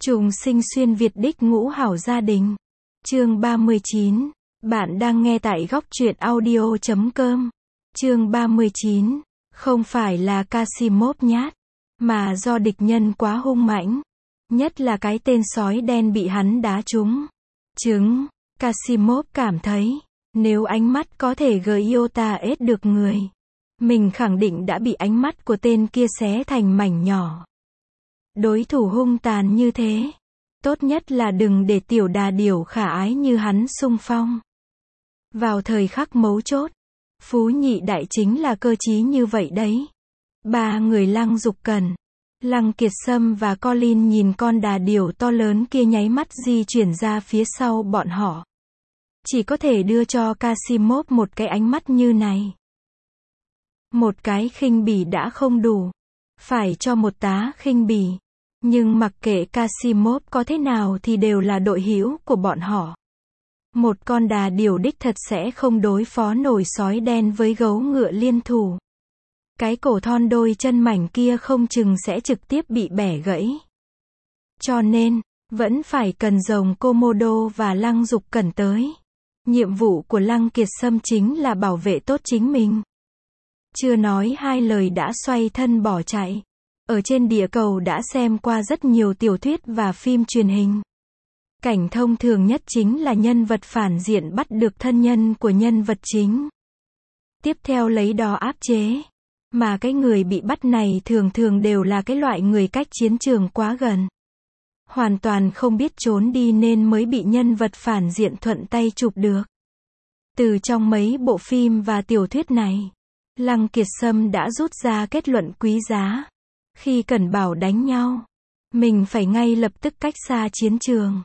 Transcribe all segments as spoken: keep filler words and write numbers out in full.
Trùng sinh xuyên Việt đích ngũ hảo gia đình. Chương ba mươi chín. Bạn đang nghe tại góc truyện audio chấm com. Chương ba mươi chín. Không phải là Casimov nhát, mà do địch nhân quá hung mãnh. Nhất là cái tên sói đen bị hắn đá trúng trứng. Casimov cảm thấy, nếu ánh mắt có thể gây iota ết được người, mình khẳng định đã bị ánh mắt của tên kia xé thành mảnh nhỏ. Đối thủ hung tàn như thế, tốt nhất là đừng để tiểu đà điểu khả ái như hắn xung phong. Vào thời khắc mấu chốt, Phú Nhị Đại chính là cơ trí như vậy đấy. Ba người Lăng Dục Cẩn, Lăng Kiệt Sâm và Colin nhìn con đà điểu to lớn kia nháy mắt di chuyển ra phía sau bọn họ. Chỉ có thể đưa cho Casimov một cái ánh mắt như này. Một cái khinh bỉ đã không đủ, phải cho một tá khinh bỉ. Nhưng mặc kệ Casimov có thế nào thì đều là đội hữu của bọn họ. Một con đà điểu đích thật sẽ không đối phó nổi sói đen với gấu ngựa liên thủ. Cái cổ thon đôi chân mảnh kia không chừng sẽ trực tiếp bị bẻ gãy. Cho nên, vẫn phải cần rồng Komodo và Lăng Dục Cẩn tới. Nhiệm vụ của Lăng Kiệt Sâm chính là bảo vệ tốt chính mình. Chưa nói hai lời đã xoay thân bỏ chạy. Ở trên địa cầu đã xem qua rất nhiều tiểu thuyết và phim truyền hình. Cảnh thông thường nhất chính là nhân vật phản diện bắt được thân nhân của nhân vật chính. Tiếp theo lấy đó áp chế. Mà cái người bị bắt này thường thường đều là cái loại người cách chiến trường quá gần. Hoàn toàn không biết trốn đi nên mới bị nhân vật phản diện thuận tay chụp được. Từ trong mấy bộ phim và tiểu thuyết này, Lăng Kiệt Sâm đã rút ra kết luận quý giá. Khi Cẩn Bảo đánh nhau, mình phải ngay lập tức cách xa chiến trường.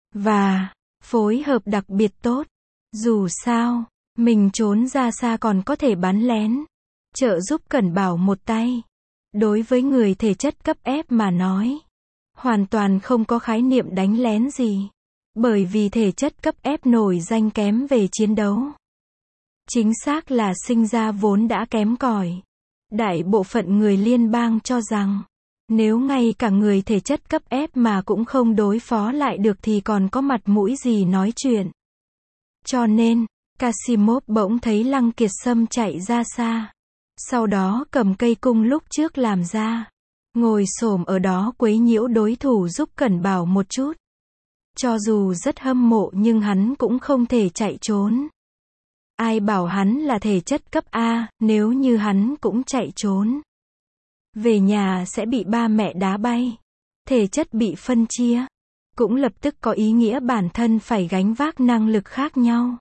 Và, phối hợp đặc biệt tốt. Dù sao, mình trốn ra xa còn có thể bắn lén. Trợ giúp Cẩn Bảo một tay. Đối với người thể chất cấp ép mà nói, hoàn toàn không có khái niệm đánh lén gì. Bởi vì thể chất cấp ép nổi danh kém về chiến đấu. Chính xác là sinh ra vốn đã kém cỏi. Đại bộ phận người liên bang cho rằng, nếu ngay cả người thể chất cấp ép mà cũng không đối phó lại được thì còn có mặt mũi gì nói chuyện. Cho nên, Casimov bỗng thấy Lăng Kiệt Sâm chạy ra xa. Sau đó cầm cây cung lúc trước làm ra. Ngồi xổm ở đó quấy nhiễu đối thủ giúp Cẩn Bảo một chút. Cho dù rất hâm mộ nhưng hắn cũng không thể chạy trốn. Ai bảo hắn là thể chất cấp A, nếu như hắn cũng chạy trốn. Về nhà sẽ bị ba mẹ đá bay. Thể chất bị phân chia. Cũng lập tức có ý nghĩa bản thân phải gánh vác năng lực khác nhau.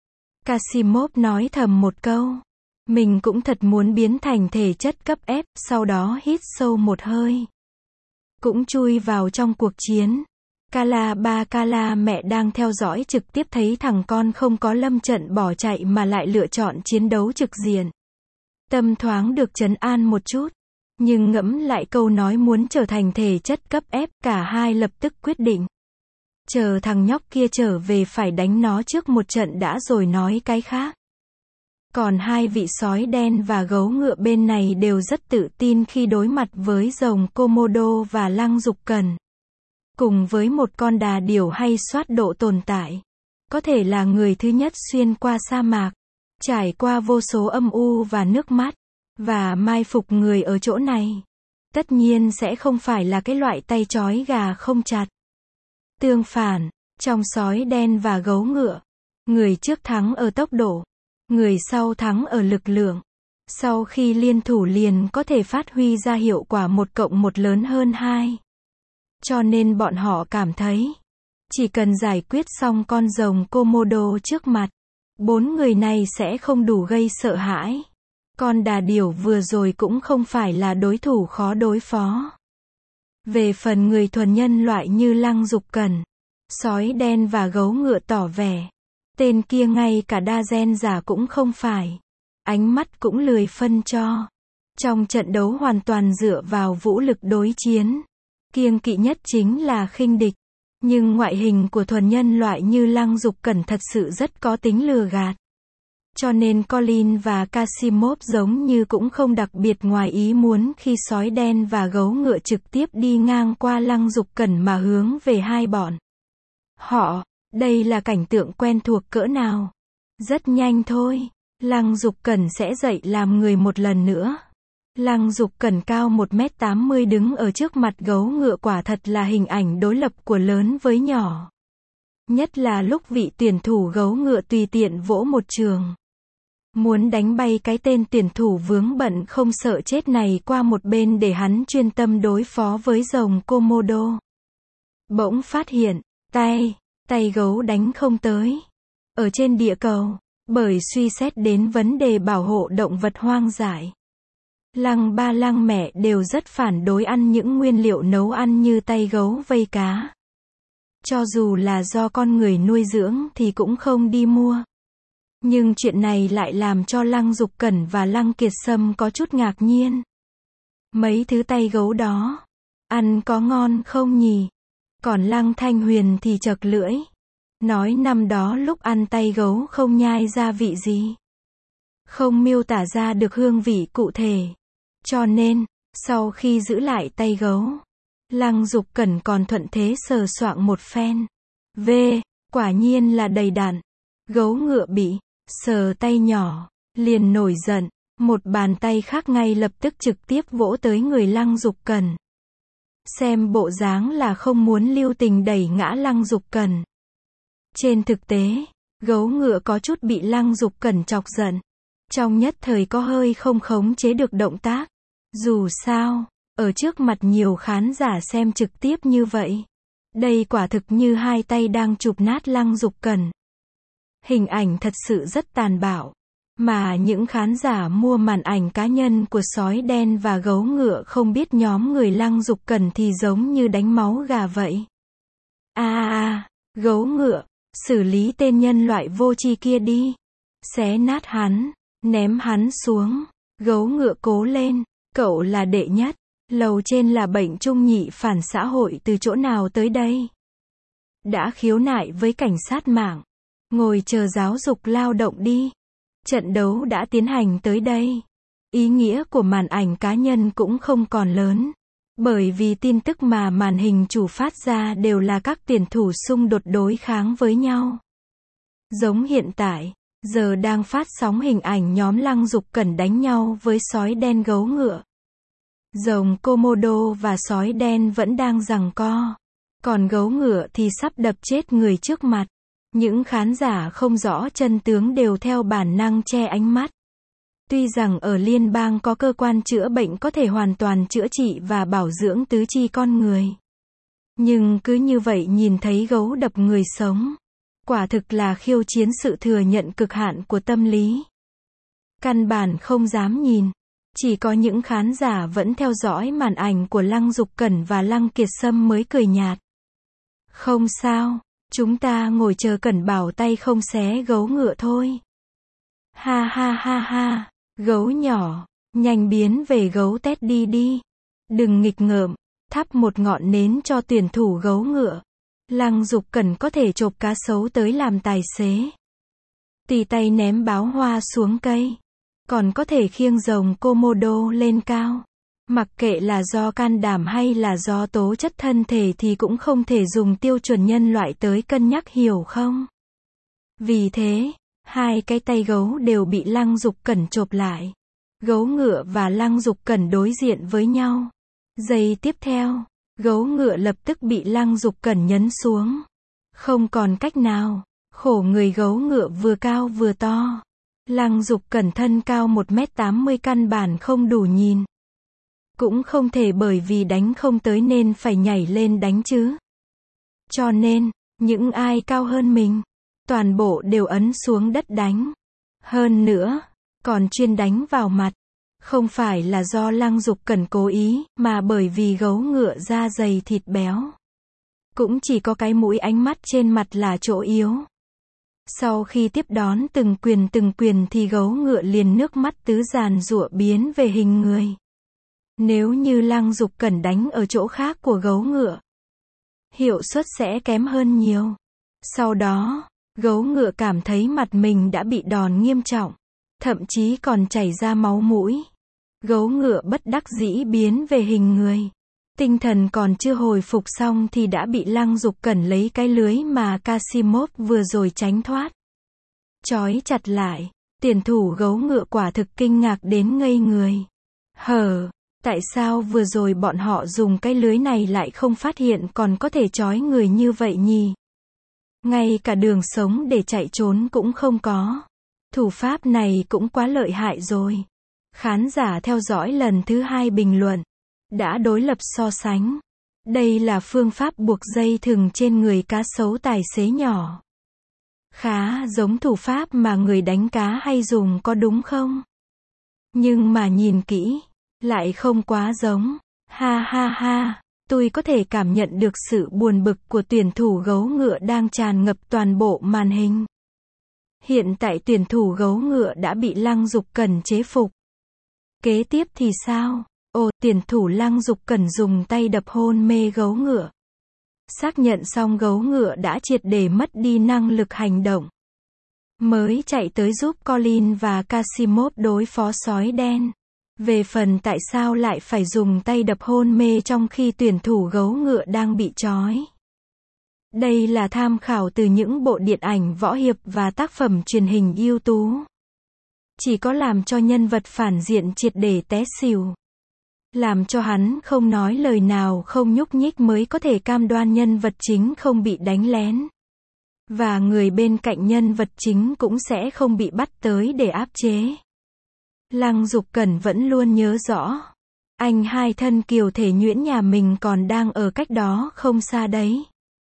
Casimov nói thầm một câu. Mình cũng thật muốn biến thành thể chất cấp F, sau đó hít sâu một hơi. Cũng chui vào trong cuộc chiến. Kala ba Kala mẹ đang theo dõi trực tiếp thấy thằng con không có lâm trận bỏ chạy mà lại lựa chọn chiến đấu trực diện. Tâm thoáng được trấn an một chút. Nhưng ngẫm lại câu nói muốn trở thành thể chất cấp F, cả hai lập tức quyết định. Chờ thằng nhóc kia trở về phải đánh nó trước một trận đã rồi nói cái khác. Còn hai vị sói đen và gấu ngựa bên này đều rất tự tin khi đối mặt với rồng Komodo và Lăng Dục Cẩn. Cùng với một con đà điểu hay soát độ tồn tại. Có thể là người thứ nhất xuyên qua sa mạc. Trải qua vô số âm u và nước mắt. Và mai phục người ở chỗ này. Tất nhiên sẽ không phải là cái loại tay trói gà không chặt. Tương phản, trong sói đen và gấu ngựa, người trước thắng ở tốc độ. Người sau thắng ở lực lượng. Sau khi liên thủ liền có thể phát huy ra hiệu quả một cộng một lớn hơn hai. Cho nên bọn họ cảm thấy, chỉ cần giải quyết xong con rồng Komodo trước mặt, bốn người này sẽ không đủ gây sợ hãi. Con đà điểu vừa rồi cũng không phải là đối thủ khó đối phó. Về phần người thuần nhân loại như Lăng Dục Cẩn, sói đen và gấu ngựa tỏ vẻ. Tên kia ngay cả đa gen giả cũng không phải. Ánh mắt cũng lười phân cho. Trong trận đấu hoàn toàn dựa vào vũ lực đối chiến. Kiêng kỵ nhất chính là khinh địch. Nhưng ngoại hình của thuần nhân loại như Lăng Dục Cẩn thật sự rất có tính lừa gạt. Cho nên Colin và Casimov giống như cũng không đặc biệt ngoài ý muốn khi sói đen và gấu ngựa trực tiếp đi ngang qua Lăng Dục Cẩn mà hướng về hai bọn họ. Đây là cảnh tượng quen thuộc cỡ nào. Rất nhanh thôi, Lăng Dục Cẩn sẽ dậy làm người một lần nữa. Lăng Dục Cẩn cao một mét tám mươi đứng ở trước mặt gấu ngựa quả thật là hình ảnh đối lập của lớn với nhỏ. Nhất là lúc vị tuyển thủ gấu ngựa tùy tiện vỗ một trường. Muốn đánh bay cái tên tuyển thủ vướng bận không sợ chết này qua một bên để hắn chuyên tâm đối phó với rồng Komodo. Bỗng phát hiện, tay, tay gấu đánh không tới. Ở trên địa cầu, bởi suy xét đến vấn đề bảo hộ động vật hoang dại. Lăng ba lăng mẹ đều rất phản đối ăn những nguyên liệu nấu ăn như tay gấu vây cá. Cho dù là do con người nuôi dưỡng thì cũng không đi mua. Nhưng chuyện này lại làm cho Lăng Dục Cẩn và Lăng Kiệt Sâm có chút ngạc nhiên. Mấy thứ tay gấu đó, ăn có ngon không nhỉ? Còn Lăng Thanh Huyền thì chật lưỡi. Nói năm đó lúc ăn tay gấu không nhai ra vị gì. Không miêu tả ra được hương vị cụ thể. Cho nên, sau khi giữ lại tay gấu, Lăng Dục Cẩn còn thuận thế sờ soạng một phen. V, quả nhiên là đầy đặn. Gấu ngựa bị sờ tay nhỏ, liền nổi giận, một bàn tay khác ngay lập tức trực tiếp vỗ tới người Lăng Dục Cẩn. Xem bộ dáng là không muốn lưu tình đẩy ngã Lăng Dục Cẩn. Trên thực tế, gấu ngựa có chút bị Lăng Dục Cẩn chọc giận. Trong nhất thời có hơi không khống chế được động tác. Dù sao, ở trước mặt nhiều khán giả xem trực tiếp như vậy, đây quả thực như hai tay đang chụp nát Lăng Dục Cẩn. Hình ảnh thật sự rất tàn bạo. Mà những khán giả mua màn ảnh cá nhân của sói đen và gấu ngựa không biết nhóm người Lăng Dục Cẩn thì giống như đánh máu gà vậy. A a a, gấu ngựa, xử lý tên nhân loại vô tri kia đi. Xé nát hắn, ném hắn xuống. Gấu ngựa cố lên, cậu là đệ nhất. Lầu trên là bệnh trung nhị phản xã hội từ chỗ nào tới đây? Đã khiếu nại với cảnh sát mạng. Ngồi chờ giáo dục lao động đi. Trận đấu đã tiến hành tới đây. Ý nghĩa của màn ảnh cá nhân cũng không còn lớn. Bởi vì tin tức mà màn hình chủ phát ra đều là các tuyển thủ xung đột đối kháng với nhau. Giống hiện tại, giờ đang phát sóng hình ảnh nhóm Lăng Dục Cẩn đánh nhau với sói đen gấu ngựa. Rồng Komodo và sói đen vẫn đang giằng co. Còn gấu ngựa thì sắp đập chết người trước mặt. Những khán giả không rõ chân tướng đều theo bản năng che ánh mắt. Tuy rằng ở liên bang có cơ quan chữa bệnh có thể hoàn toàn chữa trị và bảo dưỡng tứ chi con người. Nhưng cứ như vậy nhìn thấy gấu đập người sống. Quả thực là khiêu chiến sự thừa nhận cực hạn của tâm lý. Căn bản không dám nhìn. Chỉ có những khán giả vẫn theo dõi màn ảnh của Lăng Dục Cẩn và Lăng Kiệt Sâm mới cười nhạt. Không sao, chúng ta ngồi chờ Cẩn bảo tay không xé gấu ngựa thôi. Ha ha ha ha, gấu nhỏ, nhanh biến về gấu tét đi đi. Đừng nghịch ngợm, thắp một ngọn nến cho tuyển thủ gấu ngựa. Lăng Dục Cẩn có thể chộp cá sấu tới làm tài xế. Tì tay ném báo hoa xuống cây. Còn có thể khiêng rồng Komodo lên cao. Mặc kệ là do can đảm hay là do tố chất thân thể thì cũng không thể dùng tiêu chuẩn nhân loại tới cân nhắc, hiểu không? Vì thế, hai cái tay gấu đều bị Lăng Dục Cẩn chộp lại. Gấu ngựa và Lăng Dục Cẩn đối diện với nhau. Giây tiếp theo, gấu ngựa lập tức bị Lăng Dục Cẩn nhấn xuống. Không còn cách nào, khổ người gấu ngựa vừa cao vừa to. Lăng Dục Cẩn thân cao một mét tám mươi căn bản không đủ nhìn. Cũng không thể bởi vì đánh không tới nên phải nhảy lên đánh chứ. Cho nên, những ai cao hơn mình, toàn bộ đều ấn xuống đất đánh. Hơn nữa, còn chuyên đánh vào mặt. Không phải là do Lăng Dục Cẩn cố ý, mà bởi vì gấu ngựa da dày thịt béo. Cũng chỉ có cái mũi ánh mắt trên mặt là chỗ yếu. Sau khi tiếp đón từng quyền từng quyền thì gấu ngựa liền nước mắt tứ giàn giụa biến về hình người. Nếu như Lăng Dục Cẩn đánh ở chỗ khác của gấu ngựa, hiệu suất sẽ kém hơn nhiều. Sau đó, Gấu ngựa cảm thấy mặt mình đã bị đòn nghiêm trọng, thậm chí còn chảy ra máu mũi. Gấu ngựa bất đắc dĩ biến về hình người. Tinh thần còn chưa hồi phục xong thì đã bị Lăng Dục Cẩn lấy cái lưới mà Casimov vừa rồi tránh thoát, trói chặt lại. Tuyển thủ gấu ngựa quả thực kinh ngạc đến ngây người. Hờ, tại sao vừa rồi bọn họ dùng cái lưới này lại không phát hiện còn có thể trói người như vậy nhỉ? Ngay cả đường sống để chạy trốn cũng không có. Thủ pháp này cũng quá lợi hại rồi. Khán giả theo dõi lần thứ hai bình luận đã đối lập so sánh. Đây là phương pháp buộc dây thừng trên người cá sấu tài xế nhỏ. Khá giống thủ pháp mà người đánh cá hay dùng có đúng không? Nhưng mà nhìn kỹ, lại không quá giống. Ha ha ha, tôi có thể cảm nhận được sự buồn bực của tuyển thủ gấu ngựa đang tràn ngập toàn bộ màn hình. Hiện tại tuyển thủ gấu ngựa đã bị Lăng Dục Cẩn chế phục. Kế tiếp thì sao? Ồ, tuyển thủ Lăng Dục Cẩn dùng tay đập hôn mê gấu ngựa. Xác nhận xong gấu ngựa đã triệt để mất đi năng lực hành động, mới chạy tới giúp Colin và Casimov đối phó sói đen. Về phần tại sao lại phải dùng tay đập hôn mê trong khi tuyển thủ gấu ngựa đang bị trói. Đây là tham khảo từ những bộ điện ảnh võ hiệp và tác phẩm truyền hình ưu tú. Chỉ có làm cho nhân vật phản diện triệt để té xỉu, làm cho hắn không nói lời nào không nhúc nhích mới có thể cam đoan nhân vật chính không bị đánh lén. Và người bên cạnh nhân vật chính cũng sẽ không bị bắt tới để áp chế. Lăng Dục Cẩn vẫn luôn nhớ rõ. Anh hai thân kiều thể nhuyễn nhà mình còn đang ở cách đó không xa đấy.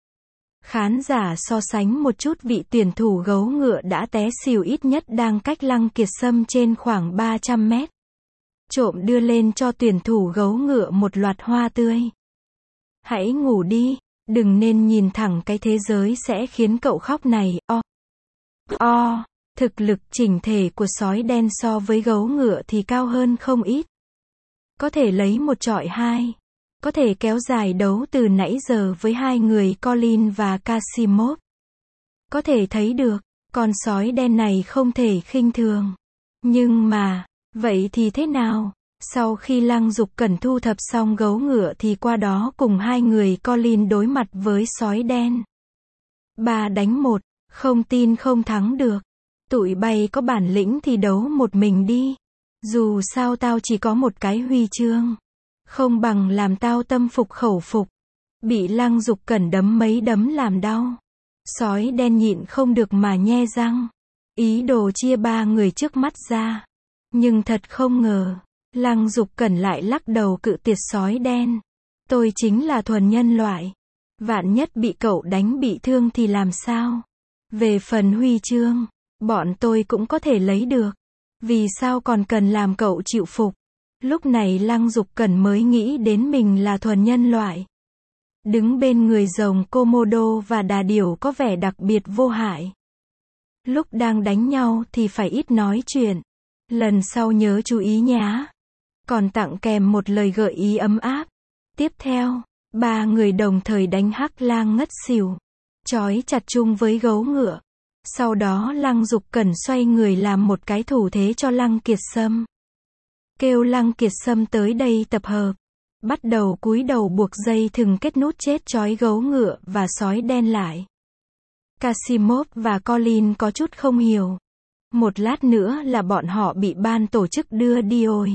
Khán giả so sánh một chút vị tuyển thủ gấu ngựa đã té xỉu ít nhất đang cách Lăng Kiệt Sâm trên khoảng ba trăm mét. Trộm đưa lên cho tuyển thủ gấu ngựa một loạt hoa tươi. Hãy ngủ đi, đừng nên nhìn thẳng cái thế giới sẽ khiến cậu khóc này. O. O. Thực lực chỉnh thể của sói đen so với gấu ngựa thì cao hơn không ít. Có thể lấy một chọi hai. Có thể kéo dài đấu từ nãy giờ với hai người Colin và Casimov. Có thể thấy được, con sói đen này không thể khinh thường. Nhưng mà, vậy thì thế nào? Sau khi Lăng Dục Cẩn thu thập xong gấu ngựa thì qua đó cùng hai người Colin đối mặt với sói đen. Ba đánh một, không tin không thắng được. Tụi bay có bản lĩnh thì đấu một mình đi. Dù sao tao chỉ có một cái huy chương. Không bằng làm tao tâm phục khẩu phục. Bị Lăng Dục Cẩn đấm mấy đấm làm đau. Sói đen nhịn không được mà nhe răng. Ý đồ chia ba người trước mắt ra. Nhưng thật không ngờ, Lăng Dục Cẩn lại lắc đầu cự tuyệt sói đen. Tôi chính là thuần nhân loại. Vạn nhất bị cậu đánh bị thương thì làm sao? Về phần huy chương, bọn tôi cũng có thể lấy được. Vì sao còn cần làm cậu chịu phục? Lúc này Lăng Dục Cẩn mới nghĩ đến mình là thuần nhân loại. Đứng bên người rồng Komodo và đà điểu có vẻ đặc biệt vô hại. Lúc đang đánh nhau thì phải ít nói chuyện. Lần sau nhớ chú ý nhá. Còn tặng kèm một lời gợi ý ấm áp. Tiếp theo, ba người đồng thời đánh Hắc Lang ngất xỉu, trói chặt chung với gấu ngựa. Sau đó Lăng Dục Cẩn xoay người làm một cái thủ thế cho Lăng Kiệt Sâm. Kêu Lăng Kiệt Sâm tới đây tập hợp. Bắt đầu cúi đầu buộc dây thừng kết nút chết trói gấu ngựa và sói đen lại. Casimov và Colin có chút không hiểu. Một lát nữa là bọn họ bị ban tổ chức đưa đi rồi.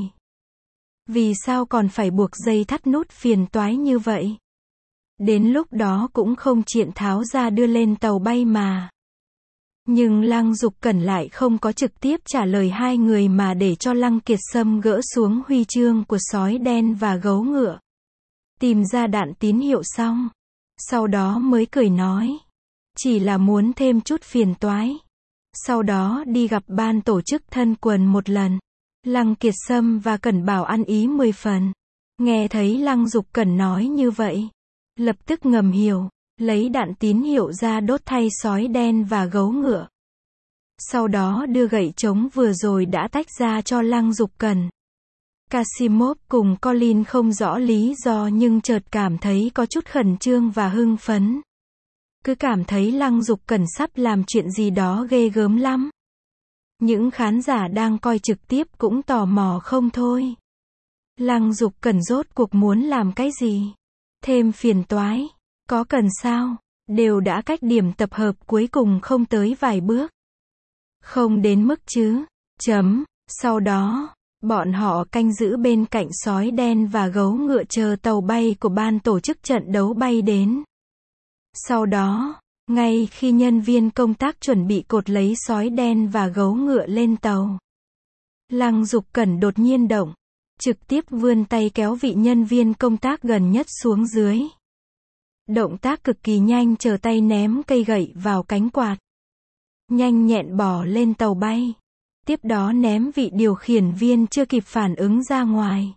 Vì sao còn phải buộc dây thắt nút phiền toái như vậy? Đến lúc đó cũng không tiện tháo ra đưa lên tàu bay mà. Nhưng Lăng Dục Cẩn lại không có trực tiếp trả lời hai người mà để cho Lăng Kiệt Sâm gỡ xuống huy chương của sói đen và gấu ngựa. Tìm ra đạn tín hiệu xong. Sau đó mới cười nói. Chỉ là muốn thêm chút phiền toái. Sau đó đi gặp ban tổ chức thân quần một lần. Lăng Kiệt Sâm và Cẩn Bảo ăn ý mười phần. Nghe thấy Lăng Dục Cẩn nói như vậy. Lập tức ngầm hiểu. Lấy đạn tín hiệu ra đốt thay sói đen và gấu ngựa. Sau đó đưa gậy trống vừa rồi đã tách ra cho Lăng Dục Cẩn. Casimov cùng Colin không rõ lý do nhưng chợt cảm thấy có chút khẩn trương và hưng phấn. Cứ cảm thấy Lăng Dục Cẩn sắp làm chuyện gì đó ghê gớm lắm. Những khán giả đang coi trực tiếp cũng tò mò không thôi. Lăng Dục Cẩn rốt cuộc muốn làm cái gì? Thêm phiền toái? Có cần sao? Đều đã cách điểm tập hợp cuối cùng không tới vài bước. Không đến mức chứ. Chấm. Sau đó, bọn họ canh giữ bên cạnh sói đen và gấu ngựa chờ tàu bay của ban tổ chức trận đấu bay đến. Sau đó, ngay khi nhân viên công tác chuẩn bị cột lấy sói đen và gấu ngựa lên tàu, Lăng Dục Cẩn đột nhiên động, trực tiếp vươn tay kéo vị nhân viên công tác gần nhất xuống dưới. Động tác cực kỳ nhanh, chờ tay ném cây gậy vào cánh quạt. Nhanh nhẹn bỏ lên tàu bay. Tiếp đó ném vị điều khiển viên chưa kịp phản ứng ra ngoài.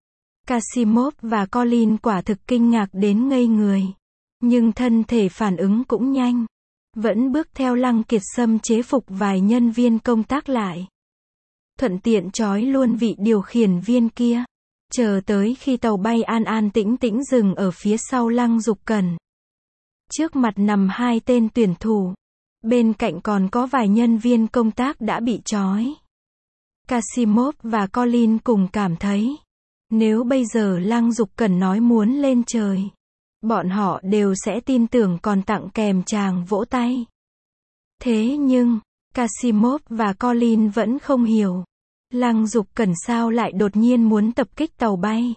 Kasimov và Colin quả thực kinh ngạc đến ngây người. Nhưng thân thể phản ứng cũng nhanh. Vẫn bước theo Lăng Kiệt Sâm chế phục vài nhân viên công tác lại. Thuận tiện trói luôn vị điều khiển viên kia. Chờ tới khi tàu bay an an tĩnh tĩnh dừng ở phía sau Lăng Dục Cẩn. Trước mặt nằm hai tên tuyển thủ. Bên cạnh còn có vài nhân viên công tác đã bị trói. Kasimov và Colin cùng cảm thấy, nếu bây giờ Lăng Dục Cẩn nói muốn lên trời, bọn họ đều sẽ tin tưởng còn tặng kèm tràng vỗ tay. Thế nhưng, Kasimov và Colin vẫn không hiểu. Lăng Dục Cẩn sao lại đột nhiên muốn tập kích tàu bay?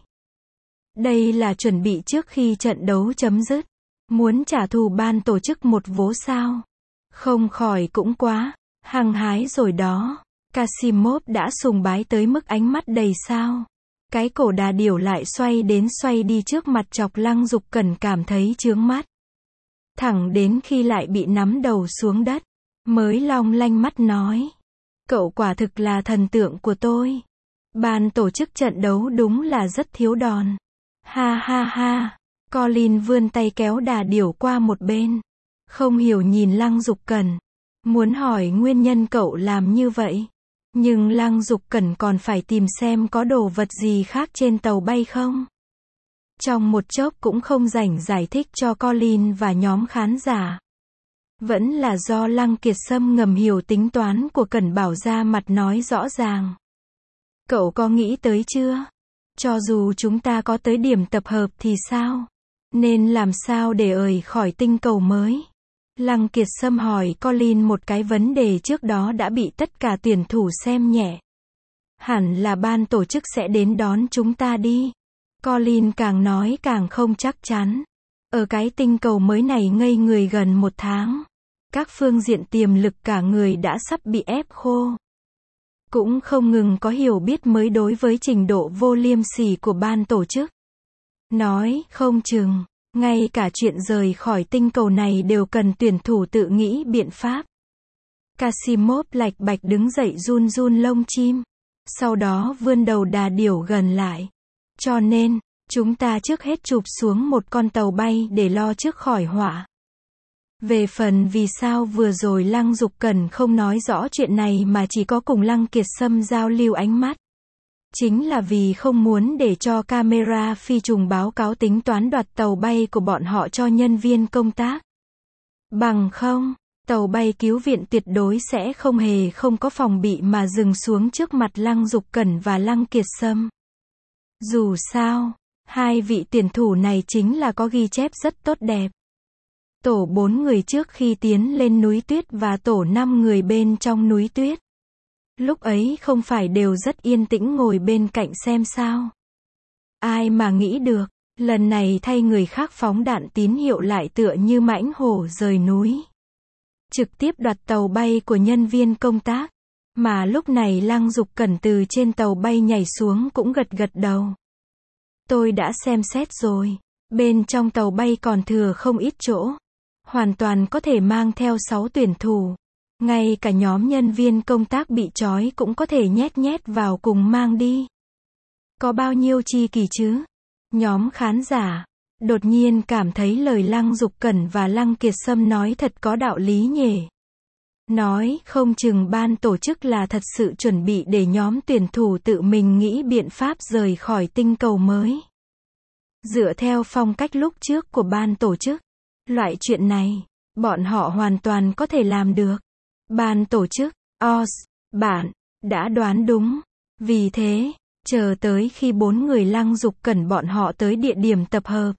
Đây là chuẩn bị trước khi trận đấu chấm dứt. Muốn trả thù ban tổ chức một vố sao? Không khỏi cũng quá hăng hái rồi đó. Kasimov đã sùng bái tới mức ánh mắt đầy sao. Cái cổ đà điểu lại xoay đến xoay đi trước mặt chọc Lăng Dục Cẩn cảm thấy chướng mắt. Thẳng đến khi lại bị nắm đầu xuống đất, mới long lanh mắt nói. Cậu quả thực là thần tượng của tôi. Ban tổ chức trận đấu đúng là rất thiếu đòn. Ha ha ha. Colin vươn tay kéo đà điểu qua một bên. Không hiểu nhìn Lăng Dục Cẩn. Muốn hỏi nguyên nhân cậu làm như vậy. Nhưng Lăng Dục Cẩn còn phải tìm xem có đồ vật gì khác trên tàu bay không. Trong một chốc cũng không rảnh giải thích cho Colin và nhóm khán giả. Vẫn là do Lăng Kiệt Sâm ngầm hiểu tính toán của Cẩn Bảo ra mặt nói rõ ràng. Cậu có nghĩ tới chưa? Cho dù chúng ta có tới điểm tập hợp thì sao? Nên làm sao để rời khỏi tinh cầu mới? Lăng Kiệt Sâm hỏi Colin một cái vấn đề trước đó đã bị tất cả tuyển thủ xem nhẹ. Hẳn là ban tổ chức sẽ đến đón chúng ta đi. Colin càng nói càng không chắc chắn. Ở cái tinh cầu mới này ngây người gần một tháng. Các phương diện tiềm lực cả người đã sắp bị ép khô. Cũng không ngừng có hiểu biết mới đối với trình độ vô liêm sỉ của ban tổ chức. Nói không chừng, ngay cả chuyện rời khỏi tinh cầu này đều cần tuyển thủ tự nghĩ biện pháp. Kasimov lạch bạch đứng dậy run run lông chim. Sau đó vươn đầu đà điểu gần lại. Cho nên, chúng ta trước hết chụp xuống một con tàu bay để lo trước khỏi họa. Về phần vì sao vừa rồi Lăng Dục Cẩn không nói rõ chuyện này mà chỉ có cùng Lăng Kiệt Sâm giao lưu ánh mắt. Chính là vì không muốn để cho camera phi trùng báo cáo tính toán đoạt tàu bay của bọn họ cho nhân viên công tác. Bằng không, tàu bay cứu viện tuyệt đối sẽ không hề không có phòng bị mà dừng xuống trước mặt Lăng Dục Cẩn và Lăng Kiệt Sâm. Dù sao, hai vị tuyển thủ này chính là có ghi chép rất tốt đẹp. Tổ bốn người trước khi tiến lên núi tuyết và tổ năm người bên trong núi tuyết. Lúc ấy không phải đều rất yên tĩnh ngồi bên cạnh xem sao. Ai mà nghĩ được, lần này thay người khác phóng đạn tín hiệu lại tựa như mãnh hổ rời núi. Trực tiếp đoạt tàu bay của nhân viên công tác. Mà lúc này Lăng Dục Cẩn từ trên tàu bay nhảy xuống cũng gật gật đầu. Tôi đã xem xét rồi. Bên trong tàu bay còn thừa không ít chỗ. Hoàn toàn có thể mang theo sáu tuyển thủ. Ngay cả nhóm nhân viên công tác bị trói cũng có thể nhét nhét vào cùng mang đi. Có bao nhiêu chi kỷ chứ? Nhóm khán giả đột nhiên cảm thấy lời Lăng Dục Cẩn và Lăng Kiệt Sâm nói thật có đạo lý nhỉ. Nói không chừng ban tổ chức là thật sự chuẩn bị để nhóm tuyển thủ tự mình nghĩ biện pháp rời khỏi tinh cầu mới. Dựa theo phong cách lúc trước của ban tổ chức, loại chuyện này Bọn họ hoàn toàn có thể làm được. Ban tổ chức, Oz, bạn đã đoán đúng. Vì thế, chờ tới khi bốn người Lăng Dục Cẩn bọn họ tới địa điểm tập hợp.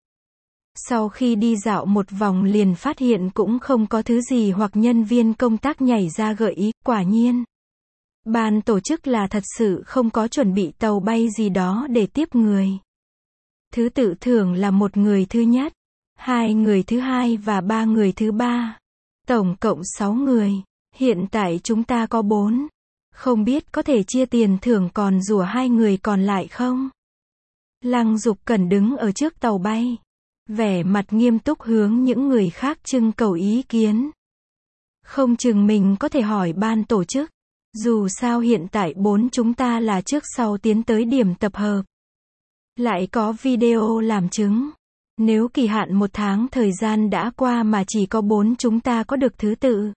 Sau khi đi dạo một vòng liền phát hiện cũng không có thứ gì hoặc nhân viên công tác nhảy ra gợi ý, quả nhiên. Ban tổ chức là thật sự không có chuẩn bị tàu bay gì đó để tiếp người. Thứ tự thưởng là một người thứ nhất, hai người thứ hai và ba người thứ ba. Tổng cộng sáu người. Hiện tại chúng ta có bốn. Không biết có thể chia tiền thưởng còn rủa hai người còn lại không? Lăng Dục Cẩn đứng ở trước tàu bay. Vẻ mặt nghiêm túc hướng những người khác trưng cầu ý kiến. Không chừng mình có thể hỏi ban tổ chức. Dù sao hiện tại bốn chúng ta là trước sau tiến tới điểm tập hợp. Lại có video làm chứng. Nếu kỳ hạn một tháng thời gian đã qua mà chỉ có bốn chúng ta có được thứ tự.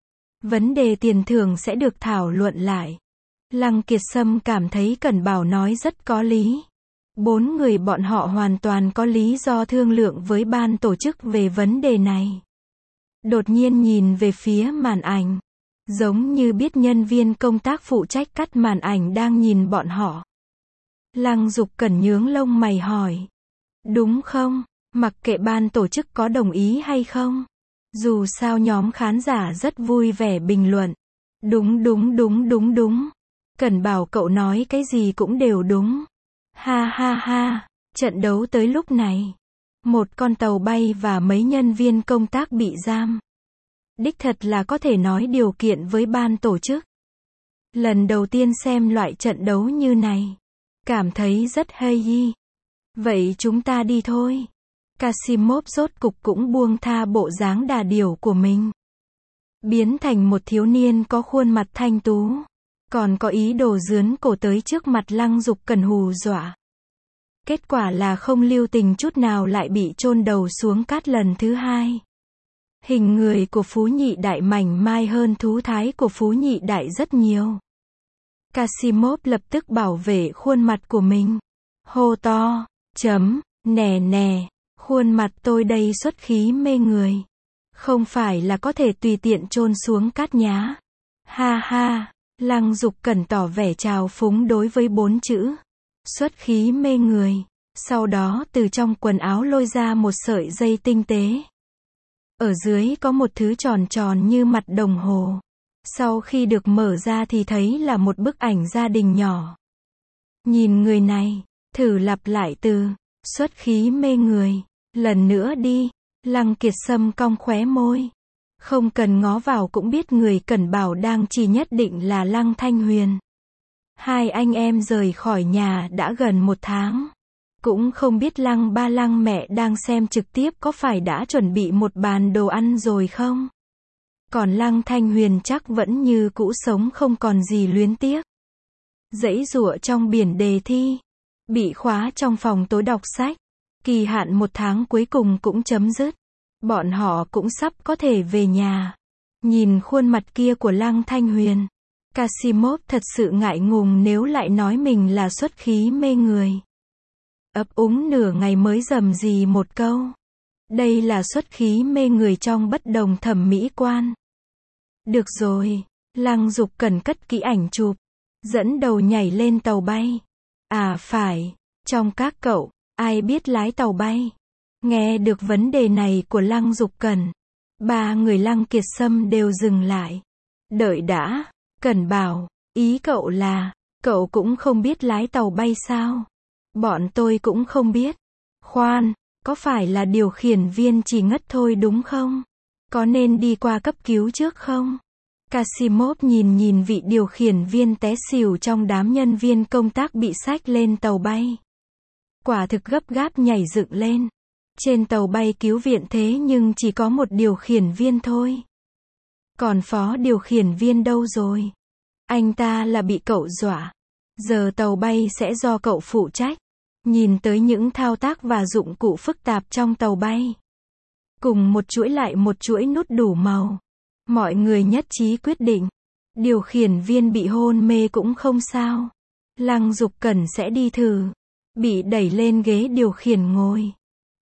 Vấn đề tiền thưởng sẽ được thảo luận lại. Lăng Kiệt Sâm cảm thấy Cẩn Bảo nói rất có lý. Bốn người bọn họ hoàn toàn có lý do thương lượng với ban tổ chức về vấn đề này. Đột nhiên nhìn về phía màn ảnh. Giống như biết nhân viên công tác phụ trách cắt màn ảnh đang nhìn bọn họ. Lăng Dục Cẩn nhướng lông mày hỏi. Đúng không? Mặc kệ ban tổ chức có đồng ý hay không. Dù sao nhóm khán giả rất vui vẻ bình luận. Đúng đúng đúng đúng đúng. Cẩn Bảo cậu nói cái gì cũng đều đúng. Ha ha ha, trận đấu tới lúc này. Một con tàu bay và mấy nhân viên công tác bị giam. Đích thật là có thể nói điều kiện với ban tổ chức. Lần đầu tiên xem loại trận đấu như này. Cảm thấy rất hay hi. Vậy chúng ta đi thôi. Casimov rốt cục cũng buông tha bộ dáng đà điểu của mình. Biến thành một thiếu niên có khuôn mặt thanh tú. Còn có ý đồ dướn cổ tới trước mặt Lăng Dục Cẩn hù dọa. Kết quả là không lưu tình chút nào lại bị chôn đầu xuống cát lần thứ hai. Hình người của Phú Nhị Đại mảnh mai hơn thú thái của Phú Nhị Đại rất nhiều. Casimov lập tức bảo vệ khuôn mặt của mình. Hô to, chấm, nè nè, khuôn mặt tôi đây xuất khí mê người. Không phải là có thể tùy tiện chôn xuống cát nhá. Ha ha, Lăng Dục Cẩn tỏ vẻ trào phúng đối với bốn chữ. Xuất khí mê người. Sau đó từ trong quần áo lôi ra một sợi dây tinh tế. Ở dưới có một thứ tròn tròn như mặt đồng hồ. Sau khi được mở ra thì thấy là một bức ảnh gia đình nhỏ. Nhìn người này, thử lặp lại từ, xuất khí mê người, lần nữa đi. Lăng Kiệt Sâm cong khóe môi. Không cần ngó vào cũng biết người Cẩn Bảo đang chỉ nhất định là Lăng Thanh Huyền. Hai anh em rời khỏi nhà đã gần một tháng. Cũng không biết Lăng ba Lăng mẹ đang xem trực tiếp có phải đã chuẩn bị một bàn đồ ăn rồi không? Còn Lăng Thanh Huyền chắc vẫn như cũ sống không còn gì luyến tiếc. Giãy giụa trong biển đề thi. Bị khóa trong phòng tối đọc sách. Kỳ hạn một tháng cuối cùng cũng chấm dứt. Bọn họ cũng sắp có thể về nhà. Nhìn khuôn mặt kia của Lăng Thanh Huyền. Casimov thật sự ngại ngùng nếu lại nói mình là xuất khí mê người. Ấp úng nửa ngày mới rầm rì một câu. Đây là xuất khí mê người trong bất đồng thẩm mỹ quan. Được rồi, Lăng Dục Cẩn cất kỹ ảnh chụp. Dẫn đầu nhảy lên tàu bay. À phải, trong các cậu, ai biết lái tàu bay? Nghe được vấn đề này của Lăng Dục Cẩn. Ba người Lăng Kiệt Sâm đều dừng lại. Đợi đã, Cẩn Bảo, ý cậu là, cậu cũng không biết lái tàu bay sao? Bọn tôi cũng không biết. Khoan, có phải là điều khiển viên chỉ ngất thôi đúng không? Có nên đi qua cấp cứu trước không? Casimov nhìn nhìn vị điều khiển viên té xỉu trong đám nhân viên công tác bị xách lên tàu bay. Quả thực gấp gáp nhảy dựng lên. Trên tàu bay cứu viện thế nhưng chỉ có một điều khiển viên thôi. Còn phó điều khiển viên đâu rồi? Anh ta là bị cậu dọa. Giờ tàu bay sẽ do cậu phụ trách. Nhìn tới những thao tác và dụng cụ phức tạp trong tàu bay. Cùng một chuỗi lại một chuỗi nút đủ màu. Mọi người nhất trí quyết định. Điều khiển viên bị hôn mê cũng không sao. Lăng Dục Cẩn sẽ đi thử. Bị đẩy lên ghế điều khiển ngồi.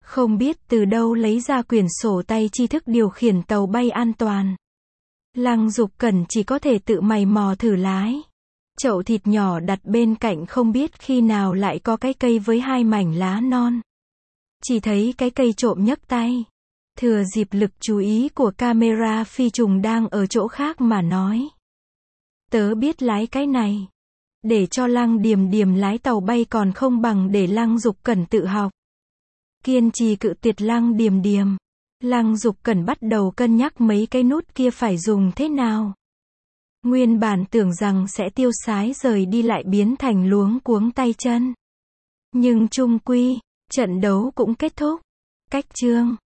Không biết từ đâu lấy ra quyển sổ tay tri thức điều khiển tàu bay an toàn. Lăng Dục Cẩn chỉ có thể tự mày mò thử lái. Chậu thịt nhỏ đặt bên cạnh không biết khi nào lại có cái cây với hai mảnh lá non. Chỉ thấy cái cây trộm nhấc tay. Thừa dịp lực chú ý của camera phi trùng đang ở chỗ khác mà nói. Tớ biết lái cái này. Để cho Lăng Điềm Điềm lái tàu bay còn không bằng để Lăng Dục Cẩn tự học. Kiên trì cự tuyệt Lăng Điềm Điềm. Lăng Dục Cẩn bắt đầu cân nhắc mấy cái nút kia phải dùng thế nào. Nguyên bản tưởng rằng sẽ tiêu sái rời đi lại biến thành luống cuống tay chân. Nhưng chung quy, trận đấu cũng kết thúc. Cách chương